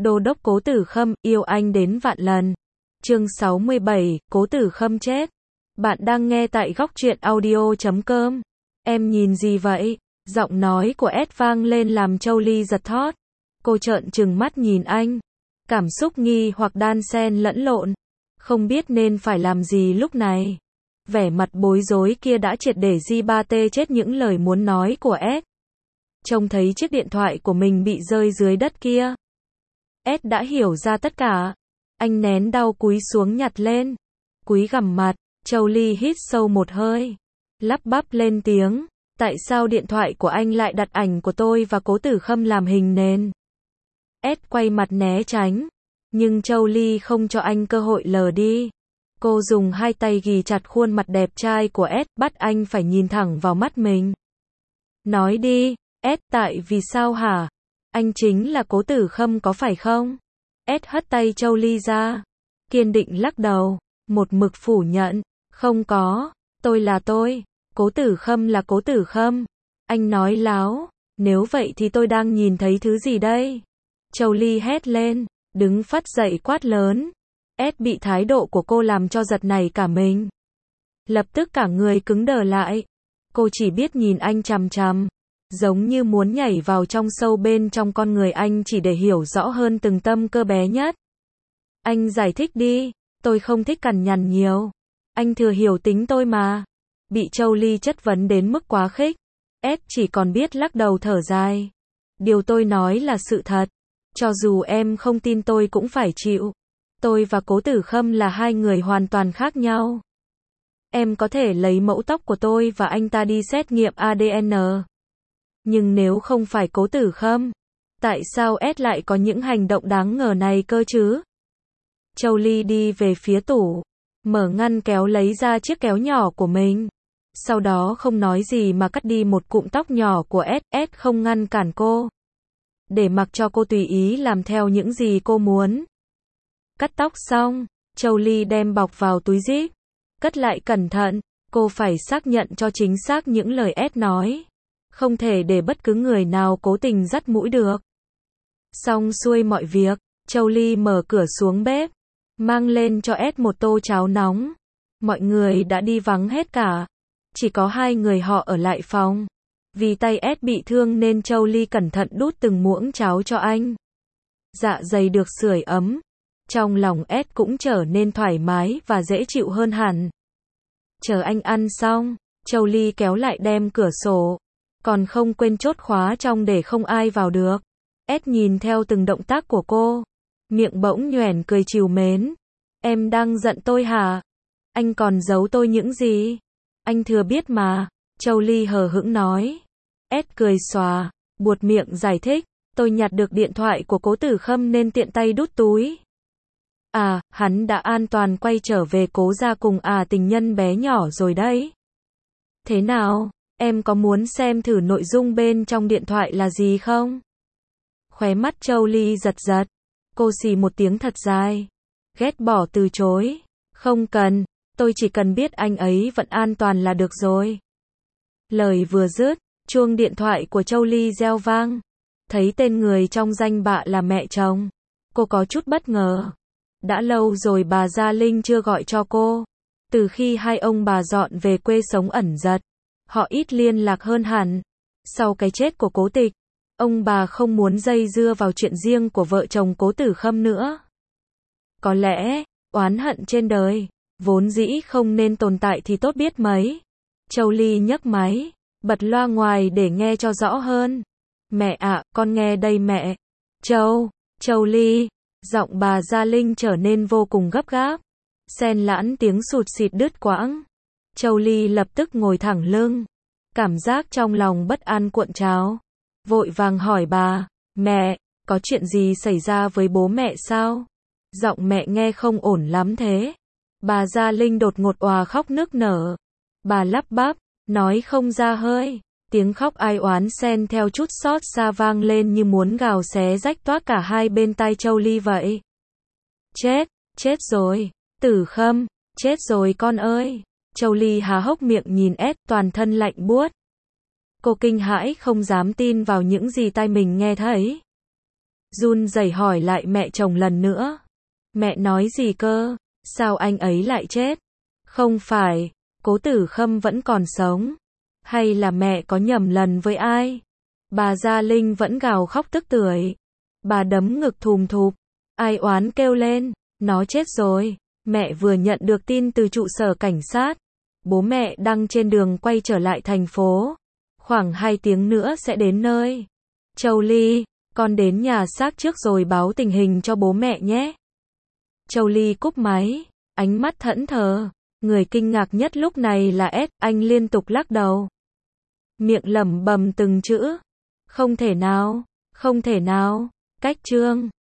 Đô đốc Cố Tử Khâm, yêu anh đến vạn lần. Chương 67, Cố Tử Khâm chết. Bạn đang nghe tại góc truyện audio.com. Em nhìn gì vậy? Giọng nói của Ed vang lên làm Châu Ly giật thót. Cô trợn trừng mắt nhìn anh. Cảm xúc nghi hoặc đan xen lẫn lộn. Không biết nên phải làm gì lúc này. Vẻ mặt bối rối kia đã triệt để di-ba-tê chết những lời muốn nói của Ed. Trông thấy chiếc điện thoại của mình bị rơi dưới đất kia. Ed đã hiểu ra tất cả. Anh nén đau cúi xuống nhặt lên. Cúi gằm mặt, Châu Ly hít sâu một hơi. Lắp bắp lên tiếng. Tại sao điện thoại của anh lại đặt ảnh của tôi và Cố Tử Khâm làm hình nền? Ed quay mặt né tránh. Nhưng Châu Ly không cho anh cơ hội lờ đi. Cô dùng hai tay ghì chặt khuôn mặt đẹp trai của Ed, bắt anh phải nhìn thẳng vào mắt mình. Nói đi, Ed, tại vì sao hả? Anh chính là Cố Tử Khâm có phải không? Ed hất tay Châu Ly ra. Kiên định lắc đầu. Một mực phủ nhận. Không có. Tôi là tôi. Cố Tử Khâm là Cố Tử Khâm. Anh nói láo. Nếu vậy thì tôi đang nhìn thấy thứ gì đây? Châu Ly hét lên. Đứng phắt dậy quát lớn. Ed bị thái độ của cô làm cho giật nảy cả mình. Lập tức cả người cứng đờ lại. Cô chỉ biết nhìn anh chằm chằm. Giống như muốn nhảy vào trong sâu bên trong con người anh chỉ để hiểu rõ hơn từng tâm cơ bé nhất. Anh giải thích đi, tôi không thích cằn nhằn nhiều. Anh thừa hiểu tính tôi mà. Bị Châu Ly chất vấn đến mức quá khích. Ed chỉ còn biết lắc đầu thở dài. Điều tôi nói là sự thật. Cho dù em không tin tôi cũng phải chịu. Tôi và Cố Tử Khâm là hai người hoàn toàn khác nhau. Em có thể lấy mẫu tóc của tôi và anh ta đi xét nghiệm ADN. Nhưng nếu không phải Cố Tử Khâm, tại sao Ed lại có những hành động đáng ngờ này cơ chứ? Châu Ly đi về phía tủ, mở ngăn kéo lấy ra chiếc kéo nhỏ của mình. Sau đó không nói gì mà cắt đi một cụm tóc nhỏ của Ed. Ed không ngăn cản cô. Để mặc cho cô tùy ý làm theo những gì cô muốn. Cắt tóc xong, Châu Ly đem bọc vào túi zip. Cất lại cẩn thận, cô phải xác nhận cho chính xác những lời Ed nói. Không thể để bất cứ người nào cố tình dắt mũi được. Xong xuôi mọi việc, Châu Ly mở cửa xuống bếp, mang lên cho Ed một tô cháo nóng. Mọi người đã đi vắng hết cả. Chỉ có hai người họ ở lại phòng. Vì tay Ed bị thương nên Châu Ly cẩn thận đút từng muỗng cháo cho anh. Dạ dày được sưởi ấm. Trong lòng Ed cũng trở nên thoải mái và dễ chịu hơn hẳn. Chờ anh ăn xong, Châu Ly kéo lại đem cửa sổ. Còn không quên chốt khóa trong để không ai vào được. Ed nhìn theo từng động tác của cô. Miệng bỗng nhoẻn cười trìu mến. Em đang giận tôi hả? Anh còn giấu tôi những gì? Anh thừa biết mà. Châu Ly hờ hững nói. Ed cười xòa, buột miệng giải thích. Tôi nhặt được điện thoại của Cố Tử Khâm nên tiện tay đút túi. À, hắn đã an toàn quay trở về Cố gia cùng tình nhân bé nhỏ rồi đấy. Thế nào? Em có muốn xem thử nội dung bên trong điện thoại là gì không? Khóe mắt Châu Ly giật giật. Cô xì một tiếng thật dài. Ghét bỏ từ chối. Không cần, tôi chỉ cần biết anh ấy vẫn an toàn là được rồi. Lời vừa dứt, chuông điện thoại của Châu Ly reo vang. Thấy tên người trong danh bạ là mẹ chồng. Cô có chút bất ngờ. Đã lâu rồi bà Gia Linh chưa gọi cho cô. Từ khi hai ông bà dọn về quê sống ẩn giật. Họ ít liên lạc hơn hẳn. Sau cái chết của Cố Tịch, ông bà không muốn dây dưa vào chuyện riêng của vợ chồng Cố Tử Khâm nữa. Có lẽ, oán hận trên đời, vốn dĩ không nên tồn tại thì tốt biết mấy. Châu Ly nhấc máy, bật loa ngoài để nghe cho rõ hơn. Mẹ ạ, con nghe đây mẹ. Châu Ly, giọng bà Gia Linh trở nên vô cùng gấp gáp. Xen lẫn tiếng sụt xịt đứt quãng. Châu Ly lập tức ngồi thẳng lưng. Cảm giác trong lòng bất an cuộn trào. Vội vàng hỏi bà, mẹ, có chuyện gì xảy ra với bố mẹ sao? Giọng mẹ nghe không ổn lắm thế. Bà Gia Linh đột ngột òa khóc nức nở. Bà lắp bắp, nói không ra hơi. Tiếng khóc ai oán xen theo chút xót xa vang lên như muốn gào xé rách toác cả hai bên tai Châu Ly vậy. Chết rồi, Tử Khâm, chết rồi con ơi. Châu Ly há hốc miệng nhìn Ed, toàn thân lạnh buốt. Cô kinh hãi không dám tin vào những gì tai mình nghe thấy. run rẩy hỏi lại mẹ chồng lần nữa. Mẹ nói gì cơ? Sao anh ấy lại chết? Không phải, Cố Tử Khâm vẫn còn sống. Hay là mẹ có nhầm lần với ai? Bà Gia Linh vẫn gào khóc tức tưởi. Bà đấm ngực thùm thụp. Ai oán kêu lên. Nó chết rồi. Mẹ vừa nhận được tin từ trụ sở cảnh sát. Bố mẹ đang trên đường quay trở lại thành phố. Khoảng 2 tiếng nữa sẽ đến nơi. Châu Ly, con đến nhà xác trước rồi báo tình hình cho bố mẹ nhé. Châu Ly cúp máy. Ánh mắt thẫn thờ. Người kinh ngạc nhất lúc này là S. Anh liên tục lắc đầu. Miệng lẩm bẩm từng chữ. Không thể nào. Không thể nào. Cách chương